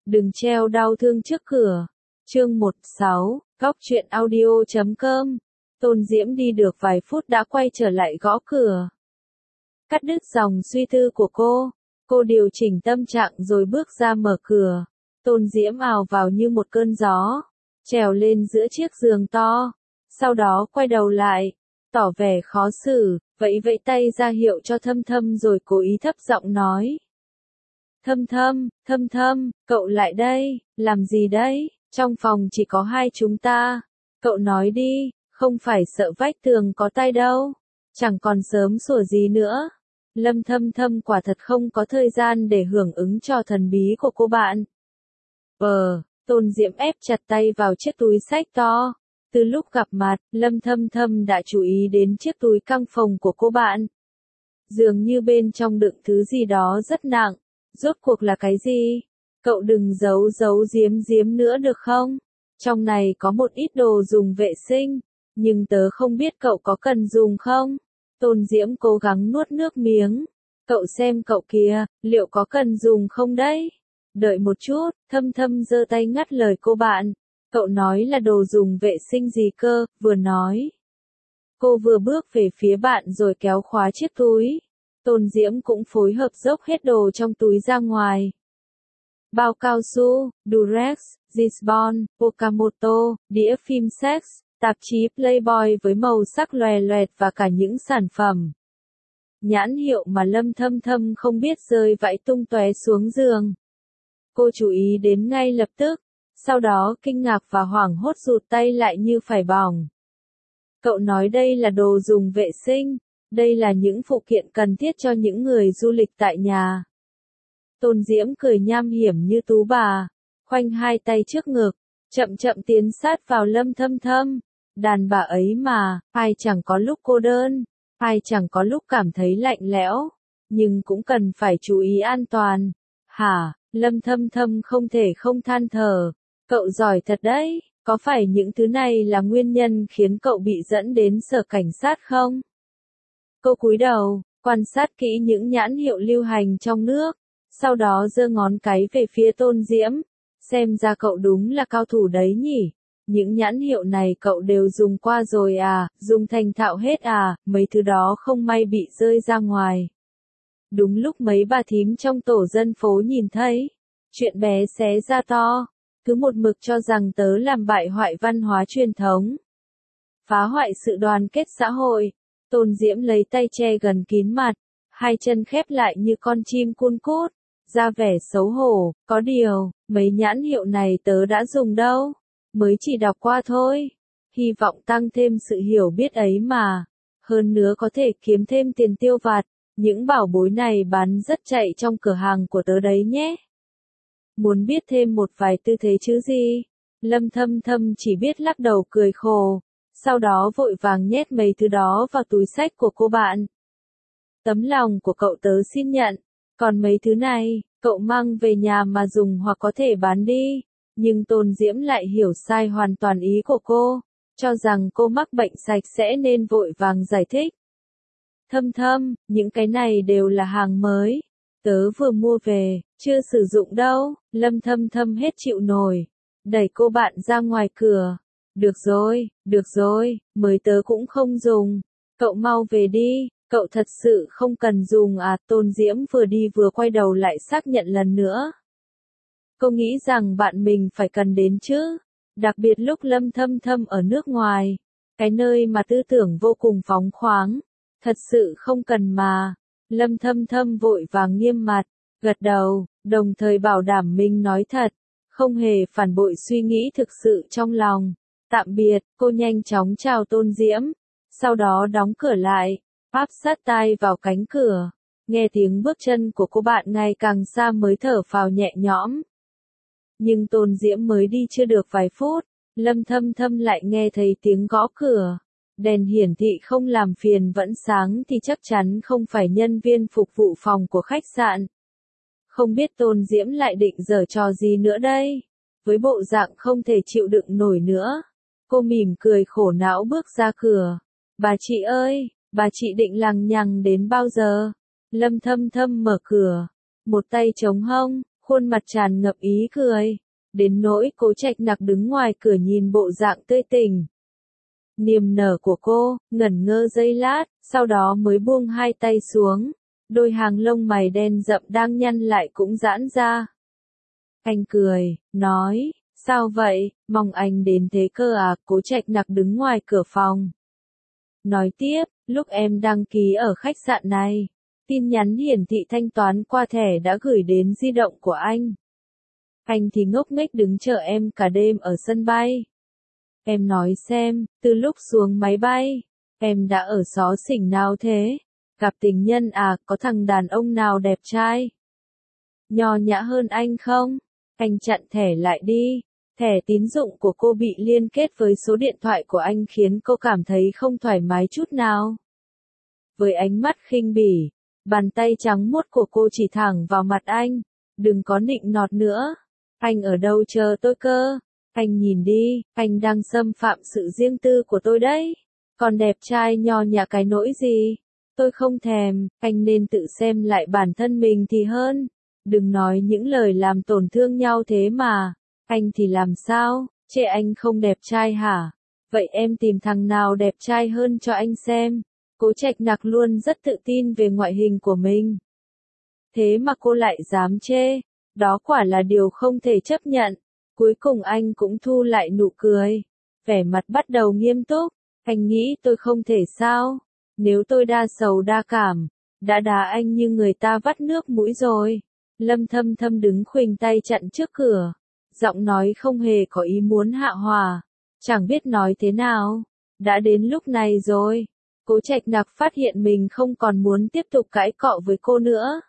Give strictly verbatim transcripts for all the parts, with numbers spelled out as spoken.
Đừng treo đau thương trước cửa. Chương một sáu, Góc truyện audio chấm com. Tôn Diễm đi được vài phút đã quay trở lại gõ cửa. Cắt đứt dòng suy tư của cô, cô điều chỉnh tâm trạng rồi bước ra mở cửa. Tôn Diễm ào vào như một cơn gió, trèo lên giữa chiếc giường to, sau đó quay đầu lại, tỏ vẻ khó xử, vẫy vẫy tay ra hiệu cho Thâm Thâm rồi cố ý thấp giọng nói. Thâm Thâm, Thâm Thâm, cậu lại đây, làm gì đấy, trong phòng chỉ có hai chúng ta, cậu nói đi, không phải sợ vách tường có tai đâu, chẳng còn sớm sủa gì nữa. Lâm Thâm Thâm quả thật không có thời gian để hưởng ứng trò thần bí của cô bạn. Ờ, Tôn Diễm ép chặt tay vào chiếc túi xách to. Từ lúc gặp mặt, Lâm Thâm Thâm đã chú ý đến chiếc túi căng phồng của cô bạn. Dường như bên trong đựng thứ gì đó rất nặng. Rốt cuộc là cái gì? Cậu đừng giấu giấu giếm giếm nữa được không? Trong này có một ít đồ dùng vệ sinh, nhưng tớ không biết cậu có cần dùng không? Tôn Diễm cố gắng nuốt nước miếng. Cậu xem cậu kìa, liệu có cần dùng không đấy? Đợi một chút, Thâm Thâm giơ tay ngắt lời cô bạn. Cậu nói là đồ dùng vệ sinh gì cơ, vừa nói. Cô vừa bước về phía bạn rồi kéo khóa chiếc túi. Tôn Diễm cũng phối hợp dốc hết đồ trong túi ra ngoài. Bao cao su, Durex, Gisbon, Okamoto, đĩa phim sex, tạp chí Playboy với màu sắc loè loẹt và cả những sản phẩm nhãn hiệu mà Lâm Thâm Thâm không biết rơi vãi tung tóe xuống giường. Cô chú ý đến ngay lập tức, sau đó kinh ngạc và hoảng hốt rụt tay lại như phải bỏng. Cậu nói đây là đồ dùng vệ sinh, đây là những phụ kiện cần thiết cho những người du lịch tại nhà. Tôn Diễm cười nham hiểm như tú bà, khoanh hai tay trước ngực, chậm chậm tiến sát vào Lâm Thâm Thâm. Đàn bà ấy mà, ai chẳng có lúc cô đơn, ai chẳng có lúc cảm thấy lạnh lẽo, nhưng cũng cần phải chú ý an toàn. Hả, Lâm Thâm Thâm không thể không than thở, cậu giỏi thật đấy, có phải những thứ này là nguyên nhân khiến cậu bị dẫn đến sở cảnh sát không? Cô cúi đầu, quan sát kỹ những nhãn hiệu lưu hành trong nước, sau đó giơ ngón cái về phía Tôn Diễm, xem ra cậu đúng là cao thủ đấy nhỉ. Những nhãn hiệu này cậu đều dùng qua rồi à, dùng thành thạo hết à, mấy thứ đó không may bị rơi ra ngoài. Đúng lúc mấy bà thím trong tổ dân phố nhìn thấy, chuyện bé xé ra to, cứ một mực cho rằng tớ làm bại hoại văn hóa truyền thống, phá hoại sự đoàn kết xã hội. Tôn Diễm lấy tay che gần kín mặt, hai chân khép lại như con chim cun cút, ra vẻ xấu hổ, có điều, mấy nhãn hiệu này tớ đã dùng đâu, mới chỉ đọc qua thôi, hy vọng tăng thêm sự hiểu biết ấy mà, hơn nữa có thể kiếm thêm tiền tiêu vặt, những bảo bối này bán rất chạy trong cửa hàng của tớ đấy nhé. Muốn biết thêm một vài tư thế chứ gì? Lâm Thâm Thâm chỉ biết lắc đầu cười khổ, sau đó vội vàng nhét mấy thứ đó vào túi xách của cô bạn. Tấm lòng của cậu tớ xin nhận, còn mấy thứ này, cậu mang về nhà mà dùng hoặc có thể bán đi. Nhưng Tôn Diễm lại hiểu sai hoàn toàn ý của cô, cho rằng cô mắc bệnh sạch sẽ nên vội vàng giải thích. Thâm Thâm, những cái này đều là hàng mới, tớ vừa mua về, chưa sử dụng đâu. Lâm Thâm Thâm hết chịu nổi, đẩy cô bạn ra ngoài cửa. Được rồi, được rồi, mới tớ cũng không dùng, cậu mau về đi, cậu thật sự không cần dùng à. Tôn Diễm vừa đi vừa quay đầu lại xác nhận lần nữa. Cô nghĩ rằng bạn mình phải cần đến chứ, đặc biệt lúc Lâm Thâm Thâm ở nước ngoài, cái nơi mà tư tưởng vô cùng phóng khoáng, thật sự không cần mà. Lâm Thâm Thâm vội vàng nghiêm mặt, gật đầu, đồng thời bảo đảm mình nói thật, không hề phản bội suy nghĩ thực sự trong lòng. Tạm biệt, cô nhanh chóng chào Tôn Diễm, sau đó đóng cửa lại, áp sát tai vào cánh cửa, nghe tiếng bước chân của cô bạn ngày càng xa mới thở phào nhẹ nhõm. Nhưng Tôn Diễm mới đi chưa được vài phút, Lâm Thâm Thâm lại nghe thấy tiếng gõ cửa. Đèn hiển thị không làm phiền vẫn sáng thì chắc chắn không phải nhân viên phục vụ phòng của khách sạn. Không biết Tôn Diễm lại định giở trò gì nữa đây? Với bộ dạng không thể chịu đựng nổi nữa, cô mỉm cười khổ não bước ra cửa. Bà chị ơi, bà chị định lằng nhằng đến bao giờ? Lâm Thâm Thâm mở cửa, một tay chống hông, khuôn mặt tràn ngập ý cười. Đến nỗi Cố Trạch Nặc đứng ngoài cửa nhìn bộ dạng tươi tỉnh niềm nở của cô, ngẩn ngơ giây lát, sau đó mới buông hai tay xuống. Đôi hàng lông mày đen rậm đang nhăn lại cũng giãn ra. Anh cười, nói, sao vậy, mong anh đến thế cơ à? Cố Trạch Nặc đứng ngoài cửa phòng. Nói tiếp, lúc em đăng ký ở khách sạn này, tin nhắn hiển thị thanh toán qua thẻ đã gửi đến di động của anh. Anh thì ngốc nghếch đứng chờ em cả đêm ở sân bay. Em nói xem, từ lúc xuống máy bay, em đã ở xó xỉnh nào thế? Gặp tình nhân à, có thằng đàn ông nào đẹp trai? Nho nhã hơn anh không? Anh chặn thẻ lại đi. Thẻ tín dụng của cô bị liên kết với số điện thoại của anh khiến cô cảm thấy không thoải mái chút nào. Với ánh mắt khinh bỉ, bàn tay trắng muốt của cô chỉ thẳng vào mặt anh. Đừng có nịnh nọt nữa. Anh ở đâu chờ tôi cơ? Anh nhìn đi, anh đang xâm phạm sự riêng tư của tôi đấy. Còn đẹp trai nho nhã cái nỗi gì? Tôi không thèm, anh nên tự xem lại bản thân mình thì hơn. Đừng nói những lời làm tổn thương nhau thế mà. Anh thì làm sao? Chê anh không đẹp trai hả? Vậy em tìm thằng nào đẹp trai hơn cho anh xem. Cố Trạch Nặc luôn rất tự tin về ngoại hình của mình. Thế mà cô lại dám chê. Đó quả là điều không thể chấp nhận. Cuối cùng anh cũng thu lại nụ cười. Vẻ mặt bắt đầu nghiêm túc. Anh nghĩ tôi không thể sao? Nếu tôi đa sầu đa cảm, đã đá anh như người ta vắt nước mũi rồi. Lâm Thâm Thâm đứng khuỳnh tay chặn trước cửa. Giọng nói không hề có ý muốn hạ hòa. Chẳng biết nói thế nào. Đã đến lúc này rồi. Cố Trạch Nặc phát hiện mình không còn muốn tiếp tục cãi cọ với cô nữa.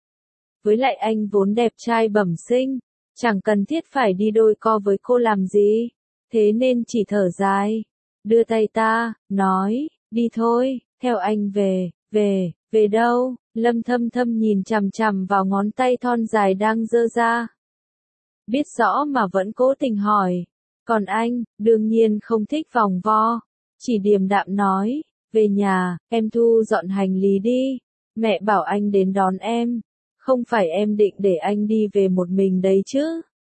Với lại anh vốn đẹp trai bẩm sinh. Chẳng cần thiết phải đi đôi co với cô làm gì. Thế nên chỉ thở dài. Đưa tay ta, nói, đi thôi, theo anh về, về, về đâu? Lâm Thâm Thâm nhìn chằm chằm vào ngón tay thon dài đang giơ ra. Biết rõ mà vẫn cố tình hỏi. Còn anh, đương nhiên không thích vòng vo. Chỉ điềm đạm nói, về nhà, em thu dọn hành lý đi. Mẹ bảo anh đến đón em. Không phải em định để anh đi về một mình đấy chứ.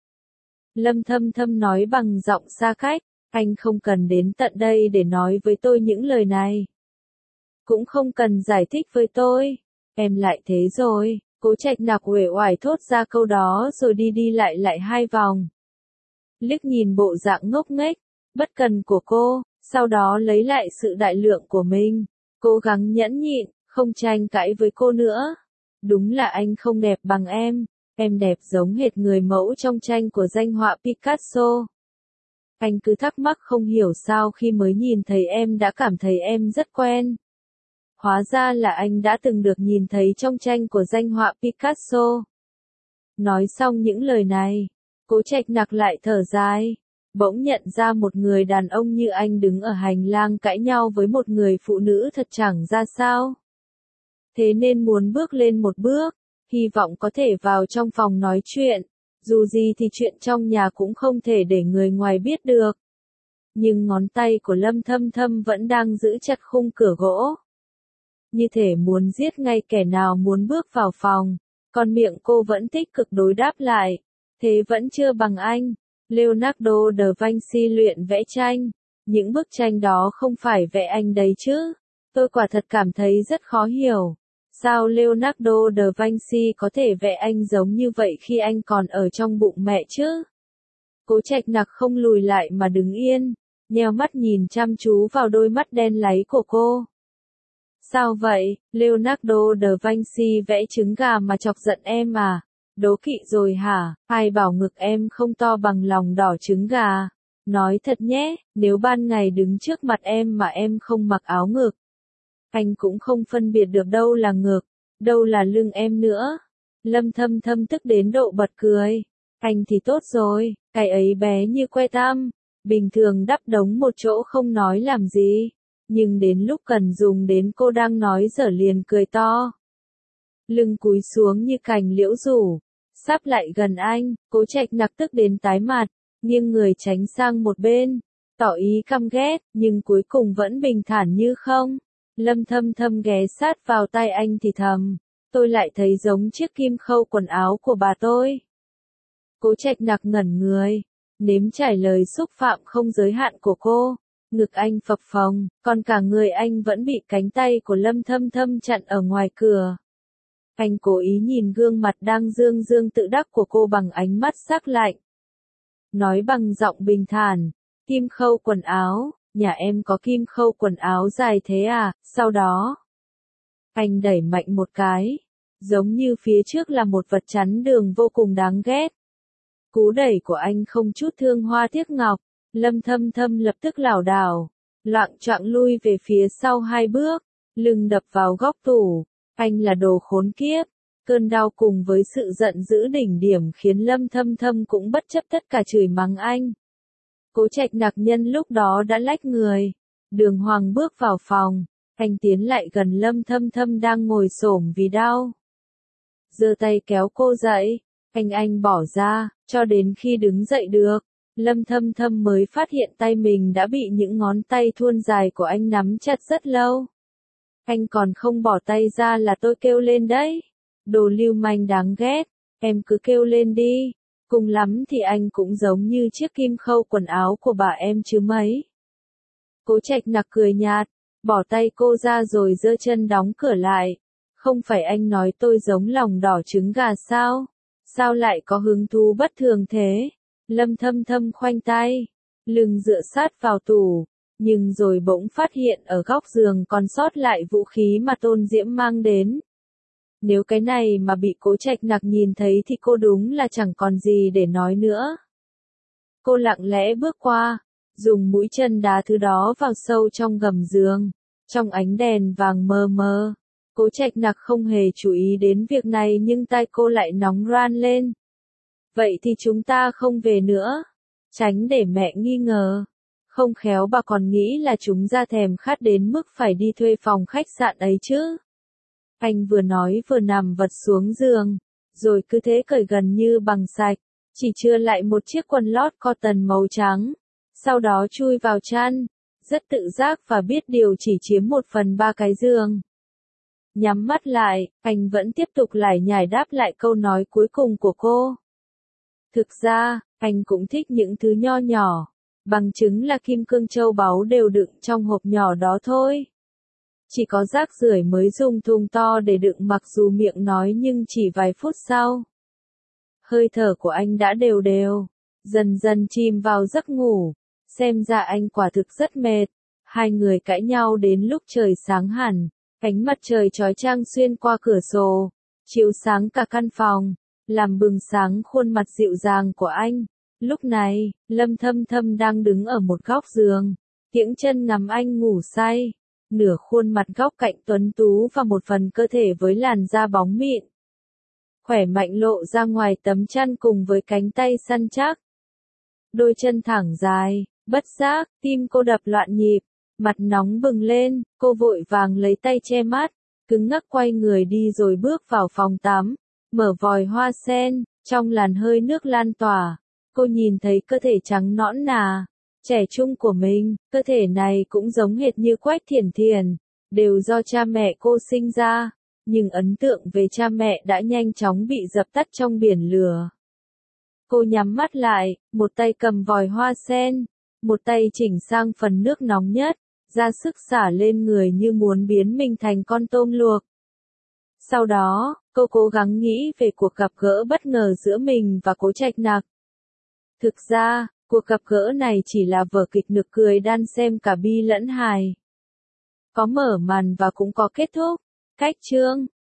Lâm Thâm Thâm nói bằng giọng xa cách. Anh không cần đến tận đây để nói với tôi những lời này. Cũng không cần giải thích với tôi. Em lại thế rồi. Cố Trạch Nặc uể oải thốt ra câu đó rồi đi đi lại lại hai vòng. Liếc nhìn bộ dạng ngốc nghếch, bất cần của cô, sau đó lấy lại sự đại lượng của mình. Cố gắng nhẫn nhịn, không tranh cãi với cô nữa. Đúng là anh không đẹp bằng em. Em đẹp giống hệt người mẫu trong tranh của danh họa Picasso. Anh cứ thắc mắc không hiểu sao khi mới nhìn thấy em đã cảm thấy em rất quen. Hóa ra là anh đã từng được nhìn thấy trong tranh của danh họa Picasso. Nói xong những lời này, Cố Trạch Nặc lại thở dài. Bỗng nhận ra một người đàn ông như anh đứng ở hành lang cãi nhau với một người phụ nữ thật chẳng ra sao. Thế nên muốn bước lên một bước, hy vọng có thể vào trong phòng nói chuyện. Dù gì thì chuyện trong nhà cũng không thể để người ngoài biết được. Nhưng ngón tay của Lâm Thâm Thâm vẫn đang giữ chặt khung cửa gỗ. Như thể muốn giết ngay kẻ nào muốn bước vào phòng. Còn miệng cô vẫn tích cực đối đáp lại. Thế vẫn chưa bằng anh. Leonardo da Vinci luyện vẽ tranh. Những bức tranh đó không phải vẽ anh đấy chứ. Tôi quả thật cảm thấy rất khó hiểu. Sao Leonardo da Vinci có thể vẽ anh giống như vậy khi anh còn ở trong bụng mẹ chứ? Cố Trạch Nặc không lùi lại mà đứng yên, nheo mắt nhìn chăm chú vào đôi mắt đen láy của cô. Sao vậy, Leonardo da Vinci vẽ trứng gà mà chọc giận em à? Đố kỵ rồi hả? Ai bảo ngực em không to bằng lòng đỏ trứng gà? Nói thật nhé, nếu ban ngày đứng trước mặt em mà em không mặc áo ngực, anh cũng không phân biệt được đâu là ngực, đâu là lưng em nữa. Lâm Thâm Thâm tức đến độ bật cười. Anh thì tốt rồi, cái ấy bé như que tăm, bình thường đắp đống một chỗ không nói làm gì. Nhưng đến lúc cần dùng đến cô đang nói dở liền cười to. Lưng cúi xuống như cành liễu rủ, sắp lại gần anh, Cố Trạch Nặc tức đến tái mặt, nghiêng người tránh sang một bên, tỏ ý căm ghét, nhưng cuối cùng vẫn bình thản như không. Lâm Thâm Thâm ghé sát vào tai anh thì thầm, tôi lại thấy giống chiếc kim khâu quần áo của bà tôi. Cố Trạch Nặc ngẩn người, nếm trải lời xúc phạm không giới hạn của cô. Ngực anh phập phồng, còn cả người anh vẫn bị cánh tay của Lâm Thâm Thâm chặn ở ngoài cửa. Anh cố ý nhìn gương mặt đang dương dương tự đắc của cô bằng ánh mắt sắc lạnh. Nói bằng giọng bình thản, kim khâu quần áo, nhà em có kim khâu quần áo dài thế à, sau đó. Anh đẩy mạnh một cái, giống như phía trước là một vật chắn đường vô cùng đáng ghét. Cú đẩy của anh không chút thương hoa tiếc ngọc, Lâm Thâm Thâm lập tức lảo đảo, loạng choạng lui về phía sau hai bước, lưng đập vào góc tủ. Anh là đồ khốn kiếp. Cơn đau cùng với sự giận dữ đỉnh điểm khiến Lâm Thâm Thâm cũng bất chấp tất cả chửi mắng anh. Cố Trạch Nặc nhân lúc đó đã lách người, đường hoàng bước vào phòng, anh tiến lại gần Lâm Thâm Thâm đang ngồi xổm vì đau. Giơ tay kéo cô dậy, anh anh bỏ ra, cho đến khi đứng dậy được, Lâm Thâm Thâm mới phát hiện tay mình đã bị những ngón tay thuôn dài của anh nắm chặt rất lâu. Anh còn không bỏ tay ra là tôi kêu lên đấy. Đồ lưu manh đáng ghét, em cứ kêu lên đi, cùng lắm thì anh cũng giống như chiếc kim khâu quần áo của bà em chứ mấy. Cố Trạch Nặc cười nhạt, bỏ tay cô ra rồi giơ chân đóng cửa lại. Không phải anh nói tôi giống lòng đỏ trứng gà sao? Sao lại có hứng thú bất thường thế? Lâm Thâm Thâm khoanh tay, lưng dựa sát vào tủ, nhưng rồi bỗng phát hiện ở góc giường còn sót lại vũ khí mà Tôn Diễm mang đến. Nếu cái này mà bị Cố Trạch Nặc nhìn thấy thì cô đúng là chẳng còn gì để nói nữa. Cô lặng lẽ bước qua, dùng mũi chân đá thứ đó vào sâu trong gầm giường, trong ánh đèn vàng mờ mờ. Cố Trạch Nặc không hề chú ý đến việc này nhưng tai cô lại nóng ran lên. Vậy thì chúng ta không về nữa, tránh để mẹ nghi ngờ. Không khéo bà còn nghĩ là chúng ra thèm khát đến mức phải đi thuê phòng khách sạn ấy chứ. Anh vừa nói vừa nằm vật xuống giường, rồi cứ thế cởi gần như bằng sạch, chỉ chừa lại một chiếc quần lót cotton màu trắng. Sau đó chui vào chăn, rất tự giác và biết điều chỉ chiếm một phần ba cái giường. Nhắm mắt lại, anh vẫn tiếp tục lải nhải đáp lại câu nói cuối cùng của cô. Thực ra, anh cũng thích những thứ nho nhỏ, bằng chứng là kim cương châu báu đều đựng trong hộp nhỏ đó thôi. Chỉ có rác rưởi mới dùng thùng to để đựng mặc dù miệng nói nhưng chỉ vài phút sau. Hơi thở của anh đã đều đều, dần dần chìm vào giấc ngủ, xem ra anh quả thực rất mệt. Hai người cãi nhau đến lúc trời sáng hẳn, ánh mặt trời chói chang xuyên qua cửa sổ, chiếu sáng cả căn phòng, làm bừng sáng khuôn mặt dịu dàng của anh. Lúc này, Lâm Thâm Thâm đang đứng ở một góc giường, kiễng chân ngắm anh ngủ say. Nửa khuôn mặt góc cạnh tuấn tú và một phần cơ thể với làn da bóng mịn. Khỏe mạnh lộ ra ngoài tấm chăn cùng với cánh tay săn chắc. Đôi chân thẳng dài, bất giác, tim cô đập loạn nhịp, mặt nóng bừng lên, cô vội vàng lấy tay che mắt, cứng ngắc quay người đi rồi bước vào phòng tắm, mở vòi hoa sen, trong làn hơi nước lan tỏa, cô nhìn thấy cơ thể trắng nõn nà, trẻ trung của mình. Cơ thể này cũng giống hệt như Quách Thiển Thiển, đều do cha mẹ cô sinh ra, nhưng ấn tượng về cha mẹ đã nhanh chóng bị dập tắt trong biển lửa. Cô nhắm mắt lại, một tay cầm vòi hoa sen, một tay chỉnh sang phần nước nóng nhất, ra sức xả lên người như muốn biến mình thành con tôm luộc. Sau đó, cô cố gắng nghĩ về cuộc gặp gỡ bất ngờ giữa mình và Cố Trạch Nặc. Thực ra, cuộc gặp gỡ này chỉ là vở kịch nực cười đan xem cả bi lẫn hài. Có mở màn và cũng có kết thúc. Cách chương